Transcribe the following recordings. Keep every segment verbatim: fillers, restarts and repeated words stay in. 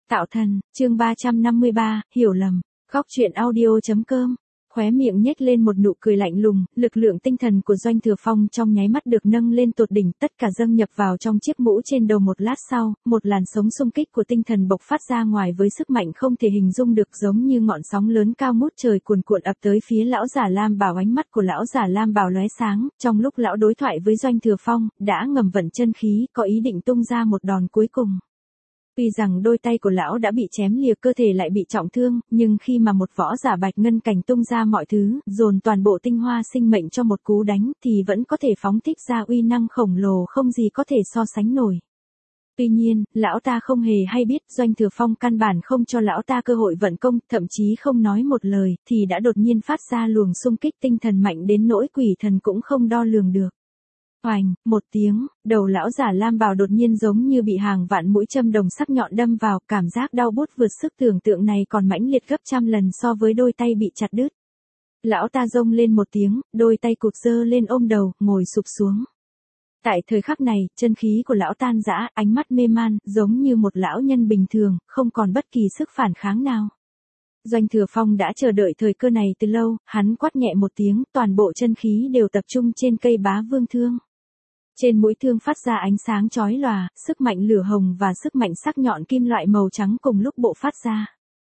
Tạo thần, chương ba trăm năm mươi ba, hiểu lầm. Góc truyện audio chấm com. Khóe miệng nhếch lên một nụ cười lạnh lùng, lực lượng tinh thần của Doanh Thừa Phong trong nháy mắt được nâng lên tột đỉnh, tất cả dâng nhập vào trong chiếc mũ trên đầu. Một lát sau, một làn sóng xung kích của tinh thần bộc phát ra ngoài với sức mạnh không thể hình dung được, giống như ngọn sóng lớn cao ngút trời cuồn cuộn ập tới phía lão giả Lam Bảo. Ánh mắt của lão giả Lam Bảo lóe sáng, trong lúc lão đối thoại với Doanh Thừa Phong, đã ngầm vận chân khí, có ý định tung ra một đòn cuối cùng. Tuy rằng đôi tay của lão đã bị chém lìa, cơ thể lại bị trọng thương, nhưng khi mà một võ giả bạch ngân cảnh tung ra mọi thứ, dồn toàn bộ tinh hoa sinh mệnh cho một cú đánh, thì vẫn có thể phóng thích ra uy năng khổng lồ không gì có thể so sánh nổi. Tuy nhiên, lão ta không hề hay biết, Doanh Thừa Phong căn bản không cho lão ta cơ hội vận công, thậm chí không nói một lời, thì đã đột nhiên phát ra luồng xung kích tinh thần mạnh đến nỗi quỷ thần cũng không đo lường được. Oành, một tiếng, đầu lão giả Lam Bảo đột nhiên giống như bị hàng vạn mũi châm đồng sắc nhọn đâm vào, cảm giác đau buốt vượt sức tưởng tượng này còn mãnh liệt gấp trăm lần so với đôi tay bị chặt đứt. Lão ta rông lên một tiếng, đôi tay cụt giơ lên ôm đầu, ngồi sụp xuống. Tại thời khắc này, chân khí của lão tan rã, ánh mắt mê man, giống như một lão nhân bình thường, không còn bất kỳ sức phản kháng nào. Doanh Thừa Phong đã chờ đợi thời cơ này từ lâu, hắn quát nhẹ một tiếng, toàn bộ chân khí đều tập trung trên cây bá vương thương. Trên mũi thương phát ra ánh sáng chói lòa, sức mạnh lửa hồng và sức mạnh sắc nhọn kim loại màu trắng cùng lúc bộc phát ra.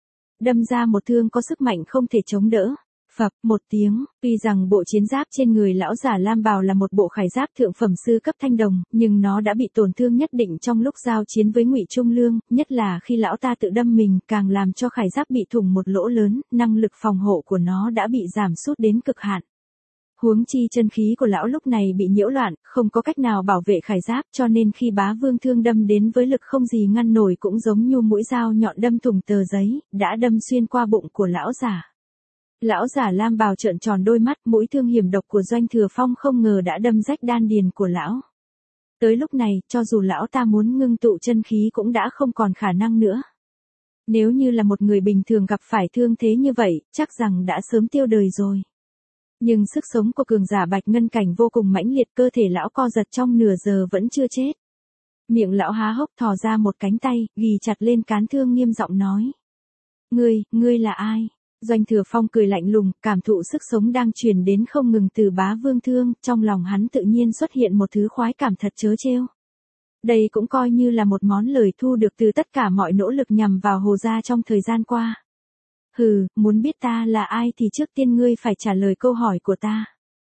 Đâm ra một thương có sức mạnh không thể chống đỡ. Phập, một tiếng, tuy rằng bộ chiến giáp trên người lão giả Lam Bảo là một bộ khải giáp thượng phẩm sư cấp thanh đồng, nhưng nó đã bị tổn thương nhất định trong lúc giao chiến với Ngụy Trung Lương, nhất là khi lão ta tự đâm mình, càng làm cho khải giáp bị thủng một lỗ lớn, năng lực phòng hộ của nó đã bị giảm sút đến cực hạn. Huống chi chân khí của lão lúc này bị nhiễu loạn, không có cách nào bảo vệ khải giáp, cho nên khi bá vương thương đâm đến với lực không gì ngăn nổi, cũng giống như mũi dao nhọn đâm thủng tờ giấy, đã đâm xuyên qua bụng của lão giả. Lão giả Lam Bảo trợn tròn đôi mắt, mũi thương hiểm độc của Doanh Thừa Phong không ngờ đã đâm rách đan điền của lão. Tới lúc này, cho dù lão ta muốn ngưng tụ chân khí cũng đã không còn khả năng nữa. Nếu như là một người bình thường gặp phải thương thế như vậy, chắc rằng đã sớm tiêu đời rồi. Nhưng sức sống của cường giả bạch ngân cảnh vô cùng mãnh liệt, cơ thể lão co giật trong nửa giờ vẫn chưa chết. Miệng lão há hốc thò ra một cánh tay, ghì chặt lên cán thương nghiêm giọng nói. Ngươi, ngươi là ai? Doanh Thừa Phong cười lạnh lùng, cảm thụ sức sống đang truyền đến không ngừng từ bá vương thương, trong lòng hắn tự nhiên xuất hiện một thứ khoái cảm thật trớ trêu. Đây cũng coi như là một món lời thu được từ tất cả mọi nỗ lực nhằm vào Hồ gia trong thời gian qua. Hừ, muốn biết ta là ai thì trước tiên ngươi phải trả lời câu hỏi của ta.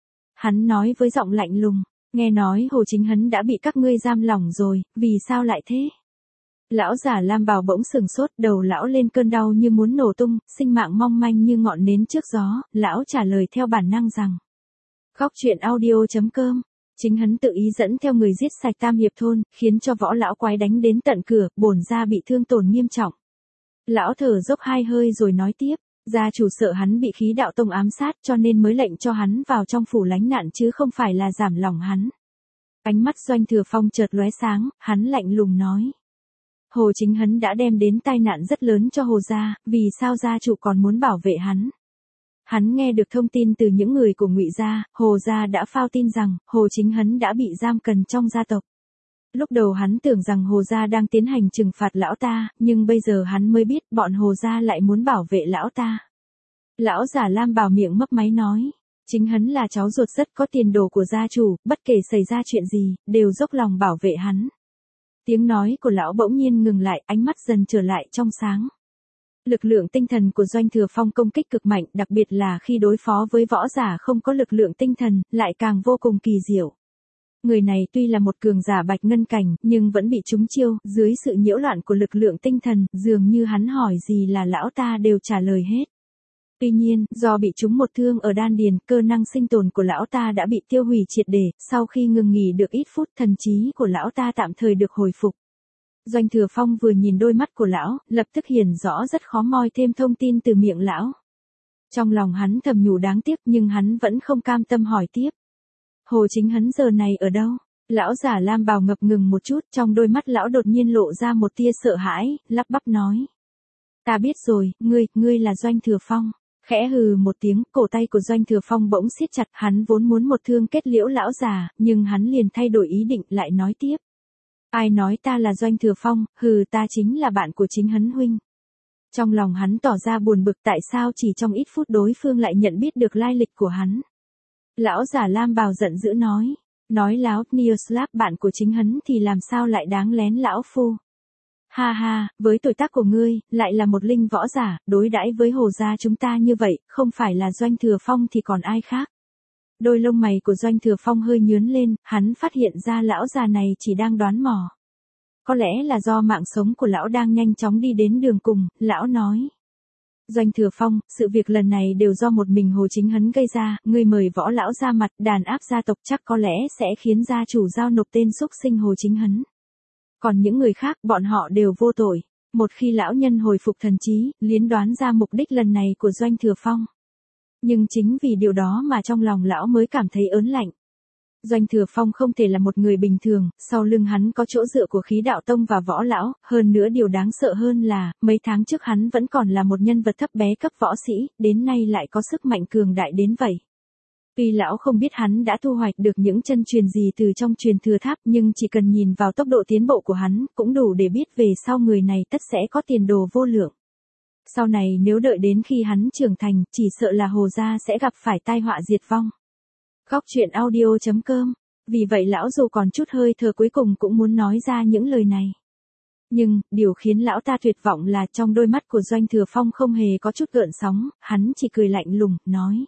Hắn nói với giọng lạnh lùng, nghe nói Hồ Chính Hấn đã bị các ngươi giam lỏng rồi, vì sao lại thế? Lão giả Lam Bảo bỗng sừng sốt, đầu lão lên cơn đau như muốn nổ tung, sinh mạng mong manh như ngọn nến trước gió, lão trả lời theo bản năng rằng. Góc truyện audio chấm com. Chính Hấn tự ý dẫn theo người giết sạch Tam Hiệp thôn, khiến cho võ lão quái đánh đến tận cửa, bổn gia bị thương tổn nghiêm trọng. Lão thở dốc hai hơi rồi nói tiếp, gia chủ sợ hắn bị khí đạo tông ám sát cho nên mới lệnh cho hắn vào trong phủ lánh nạn chứ không phải là giảm lòng hắn. Ánh mắt Doanh Thừa Phong chợt lóe sáng, hắn lạnh lùng nói. Hồ Chính Hấn đã đem đến tai nạn rất lớn cho Hồ gia, vì sao gia chủ còn muốn bảo vệ hắn? Hắn nghe được thông tin từ những người của Ngụy gia, Hồ gia đã phao tin rằng Hồ Chính Hấn đã bị giam cầm trong gia tộc. Lúc đầu hắn tưởng rằng Hồ gia đang tiến hành trừng phạt lão ta, nhưng bây giờ hắn mới biết bọn Hồ gia lại muốn bảo vệ lão ta. Lão giả Lam Bảo miệng mấp máy nói, Chính Hấn là cháu ruột rất có tiền đồ của gia chủ, bất kể xảy ra chuyện gì, đều dốc lòng bảo vệ hắn. Tiếng nói của lão bỗng nhiên ngừng lại, ánh mắt dần trở lại trong sáng. Lực lượng tinh thần của Doanh Thừa Phong công kích cực mạnh, đặc biệt là khi đối phó với võ giả không có lực lượng tinh thần, lại càng vô cùng kỳ diệu. Người này tuy là một cường giả bạch ngân cảnh, nhưng vẫn bị trúng chiêu, dưới sự nhiễu loạn của lực lượng tinh thần, dường như hắn hỏi gì là lão ta đều trả lời hết. Tuy nhiên, do bị trúng một thương ở đan điền, cơ năng sinh tồn của lão ta đã bị tiêu hủy triệt để, sau khi ngừng nghỉ được ít phút, thần trí của lão ta tạm thời được hồi phục. Doanh Thừa Phong vừa nhìn đôi mắt của lão, lập tức hiển rõ rất khó moi thêm thông tin từ miệng lão. Trong lòng hắn thầm nhủ đáng tiếc, nhưng hắn vẫn không cam tâm hỏi tiếp. Hồ Chính Hấn giờ này ở đâu? Lão giả Lam Bảo ngập ngừng một chút, trong đôi mắt lão đột nhiên lộ ra một tia sợ hãi, lắp bắp nói. Ta biết rồi, ngươi, ngươi là Doanh Thừa Phong. Khẽ hừ một tiếng, cổ tay của Doanh Thừa Phong bỗng siết chặt, hắn vốn muốn một thương kết liễu lão già, nhưng hắn liền thay đổi ý định lại nói tiếp. Ai nói ta là Doanh Thừa Phong, hừ ta chính là bạn của chính hắn huynh. Trong lòng hắn tỏ ra buồn bực tại sao chỉ trong ít phút đối phương lại nhận biết được lai lịch của hắn. Lão giả lam bào giận dữ nói. Nói láo, Neoslab bạn của chính hắn thì làm sao lại đáng lén lão phu. Ha ha, với tuổi tác của ngươi, lại là một linh võ giả, đối đãi với Hồ gia chúng ta như vậy, không phải là Doanh Thừa Phong thì còn ai khác. Đôi lông mày của Doanh Thừa Phong hơi nhướng lên, hắn phát hiện ra lão già này chỉ đang đoán mò. Có lẽ là do mạng sống của lão đang nhanh chóng đi đến đường cùng, lão nói. Doanh Thừa Phong, sự việc lần này đều do một mình Hồ Chính Hấn gây ra, ngươi mời võ lão ra mặt, đàn áp gia tộc chắc có lẽ sẽ khiến gia chủ giao nộp tên xúc sinh Hồ Chính Hấn. Còn những người khác, bọn họ đều vô tội. Một khi lão nhân hồi phục thần trí, liến đoán ra mục đích lần này của Doanh Thừa Phong. Nhưng chính vì điều đó mà trong lòng lão mới cảm thấy ớn lạnh. Doanh Thừa Phong không thể là một người bình thường, sau lưng hắn có chỗ dựa của khí đạo tông và võ lão, hơn nữa điều đáng sợ hơn là, mấy tháng trước hắn vẫn còn là một nhân vật thấp bé cấp võ sĩ, đến nay lại có sức mạnh cường đại đến vậy. Tuy lão không biết hắn đã thu hoạch được những chân truyền gì từ trong truyền thừa tháp nhưng chỉ cần nhìn vào tốc độ tiến bộ của hắn cũng đủ để biết về sau người này tất sẽ có tiền đồ vô lượng. Sau này nếu đợi đến khi hắn trưởng thành chỉ sợ là Hồ gia sẽ gặp phải tai họa diệt vong. Góc truyện audio chấm com. Vì vậy lão dù còn chút hơi thở cuối cùng cũng muốn nói ra những lời này. Nhưng, điều khiến lão ta tuyệt vọng là trong đôi mắt của Doanh Thừa Phong không hề có chút gợn sóng, hắn chỉ cười lạnh lùng, nói.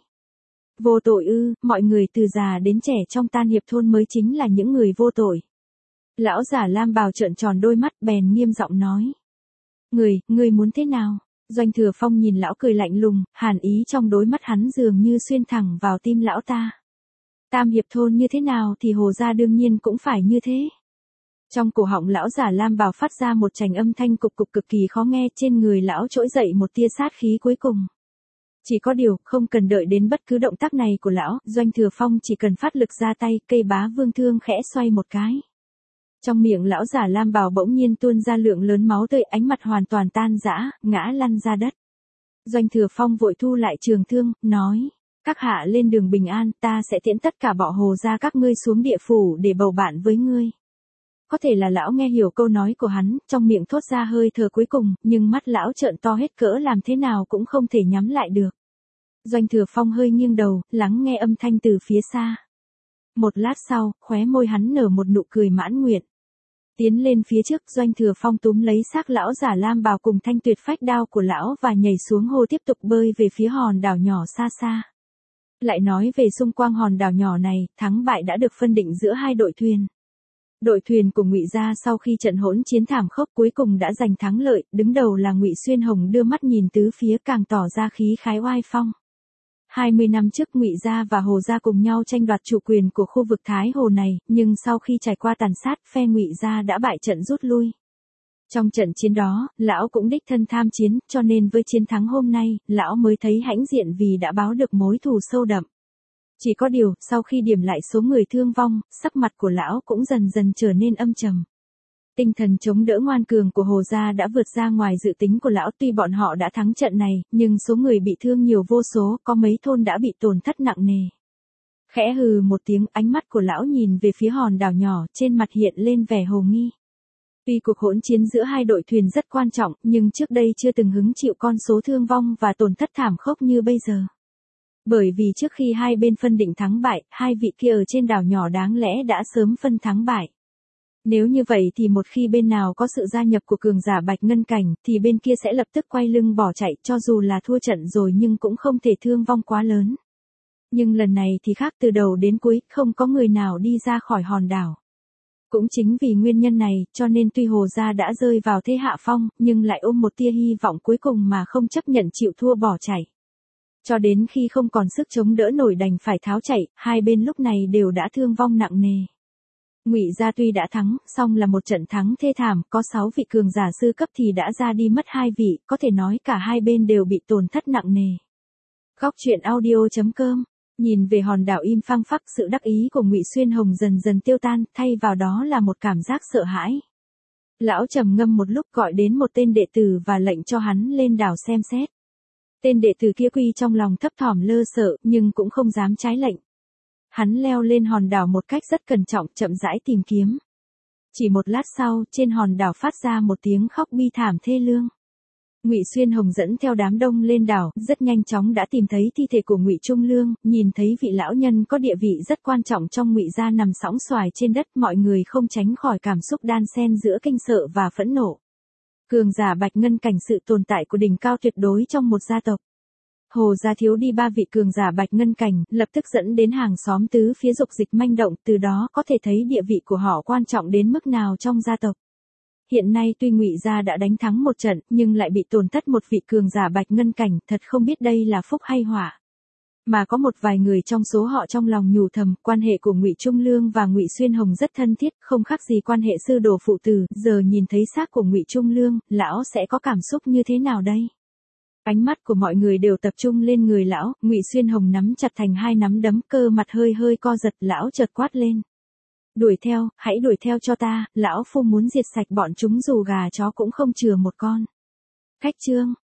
Vô tội ư, mọi người từ già đến trẻ trong Tan Hiệp thôn mới chính là những người vô tội. Lão giả lam bào trợn tròn đôi mắt bèn nghiêm giọng nói. Người, người muốn thế nào? Doanh Thừa Phong nhìn lão cười lạnh lùng, hàn ý trong đôi mắt hắn dường như xuyên thẳng vào tim lão ta. Tam Hiệp thôn như thế nào thì Hồ gia đương nhiên cũng phải như thế. Trong cổ họng lão giả lam bào phát ra một trành âm thanh cục cục cực kỳ khó nghe, trên người lão trỗi dậy một tia sát khí cuối cùng. Chỉ có điều, không cần đợi đến bất cứ động tác này của lão, Doanh Thừa Phong chỉ cần phát lực ra tay, cây bá vương thương khẽ xoay một cái. Trong miệng lão giả lam bào bỗng nhiên tuôn ra lượng lớn máu tươi, ánh mặt hoàn toàn tan rã, ngã lăn ra đất. Doanh Thừa Phong vội thu lại trường thương, nói. Các hạ lên đường bình an, ta sẽ tiễn tất cả bọ Hồ gia các ngươi xuống địa phủ để bầu bạn với ngươi. Có thể là lão nghe hiểu câu nói của hắn, trong miệng thốt ra hơi thở cuối cùng, nhưng mắt lão trợn to hết cỡ làm thế nào cũng không thể nhắm lại được. Doanh Thừa Phong hơi nghiêng đầu, lắng nghe âm thanh từ phía xa. Một lát sau, khóe môi hắn nở một nụ cười mãn nguyện. Tiến lên phía trước, Doanh Thừa Phong túm lấy xác lão giả lam bào cùng thanh tuyệt phách đao của lão và nhảy xuống hồ tiếp tục bơi về phía hòn đảo nhỏ xa xa. Lại nói về xung quanh hòn đảo nhỏ này, thắng bại đã được phân định giữa hai đội thuyền. Đội thuyền của Ngụy gia sau khi trận hỗn chiến thảm khốc cuối cùng đã giành thắng lợi, đứng đầu là Ngụy Xuyên Hồng đưa mắt nhìn tứ phía càng tỏ ra khí khái oai phong. hai mươi năm trước Ngụy gia và Hồ gia cùng nhau tranh đoạt chủ quyền của khu vực Thái Hồ này, nhưng sau khi trải qua tàn sát, phe Ngụy gia đã bại trận rút lui. Trong trận chiến đó, lão cũng đích thân tham chiến, cho nên với chiến thắng hôm nay, lão mới thấy hãnh diện vì đã báo được mối thù sâu đậm. Chỉ có điều, sau khi điểm lại số người thương vong, sắc mặt của lão cũng dần dần trở nên âm trầm. Tinh thần chống đỡ ngoan cường của Hồ gia đã vượt ra ngoài dự tính của lão, tuy bọn họ đã thắng trận này, nhưng số người bị thương nhiều vô số, có mấy thôn đã bị tổn thất nặng nề. Khẽ hừ một tiếng, ánh mắt của lão nhìn về phía hòn đảo nhỏ, trên mặt hiện lên vẻ hồ nghi. Tuy cuộc hỗn chiến giữa hai đội thuyền rất quan trọng, nhưng trước đây chưa từng hứng chịu con số thương vong và tổn thất thảm khốc như bây giờ. Bởi vì trước khi hai bên phân định thắng bại, hai vị kia ở trên đảo nhỏ đáng lẽ đã sớm phân thắng bại. Nếu như vậy thì một khi bên nào có sự gia nhập của cường giả Bạch Ngân Cảnh, thì bên kia sẽ lập tức quay lưng bỏ chạy, cho dù là thua trận rồi nhưng cũng không thể thương vong quá lớn. Nhưng lần này thì khác, từ đầu đến cuối, không có người nào đi ra khỏi hòn đảo. Cũng chính vì nguyên nhân này, cho nên tuy Hồ gia đã rơi vào thế hạ phong, nhưng lại ôm một tia hy vọng cuối cùng mà không chấp nhận chịu thua bỏ chạy. Cho đến khi không còn sức chống đỡ nổi đành phải tháo chạy, hai bên lúc này đều đã thương vong nặng nề. Ngụy gia tuy đã thắng, song là một trận thắng thê thảm, có sáu vị cường giả sư cấp thì đã ra đi mất hai vị, có thể nói cả hai bên đều bị tổn thất nặng nề. Góc truyện audio chấm com. Nhìn về hòn đảo im phăng phắc, sự đắc ý của Ngụy Xuyên Hồng dần dần tiêu tan, thay vào đó là một cảm giác sợ hãi. Lão trầm ngâm một lúc gọi đến một tên đệ tử và lệnh cho hắn lên đảo xem xét. Tên đệ tử kia quy trong lòng thấp thỏm lơ sợ, nhưng cũng không dám trái lệnh. Hắn leo lên hòn đảo một cách rất cẩn trọng, chậm rãi tìm kiếm. Chỉ một lát sau, trên hòn đảo phát ra một tiếng khóc bi thảm thê lương. Ngụy Xuyên Hồng dẫn theo đám đông lên đảo, rất nhanh chóng đã tìm thấy thi thể của Ngụy Trung Lương, nhìn thấy vị lão nhân có địa vị rất quan trọng trong Ngụy gia nằm sõng soài trên đất, mọi người không tránh khỏi cảm xúc đan xen giữa kinh sợ và phẫn nộ. Cường giả Bạch Ngân cảnh, sự tồn tại của đỉnh cao tuyệt đối trong một gia tộc. Hồ gia thiếu đi ba vị cường giả Bạch Ngân cảnh, lập tức dẫn đến hàng xóm tứ phía dục dịch manh động, từ đó có thể thấy địa vị của họ quan trọng đến mức nào trong gia tộc. Hiện nay tuy Ngụy gia đã đánh thắng một trận, nhưng lại bị tổn thất một vị cường giả Bạch Ngân cảnh, thật không biết đây là phúc hay họa. Mà có một vài người trong số họ trong lòng nhủ thầm, quan hệ của Ngụy Trung Lương và Ngụy Xuyên Hồng rất thân thiết, không khác gì quan hệ sư đồ phụ tử, giờ nhìn thấy xác của Ngụy Trung Lương, lão sẽ có cảm xúc như thế nào đây? Ánh mắt của mọi người đều tập trung lên người lão, Ngụy Xuyên Hồng nắm chặt thành hai nắm đấm, cơ mặt hơi hơi co giật, lão chợt quát lên. Đuổi theo, hãy đuổi theo cho ta, lão phu muốn diệt sạch bọn chúng dù gà chó cũng không chừa một con. Khách trương,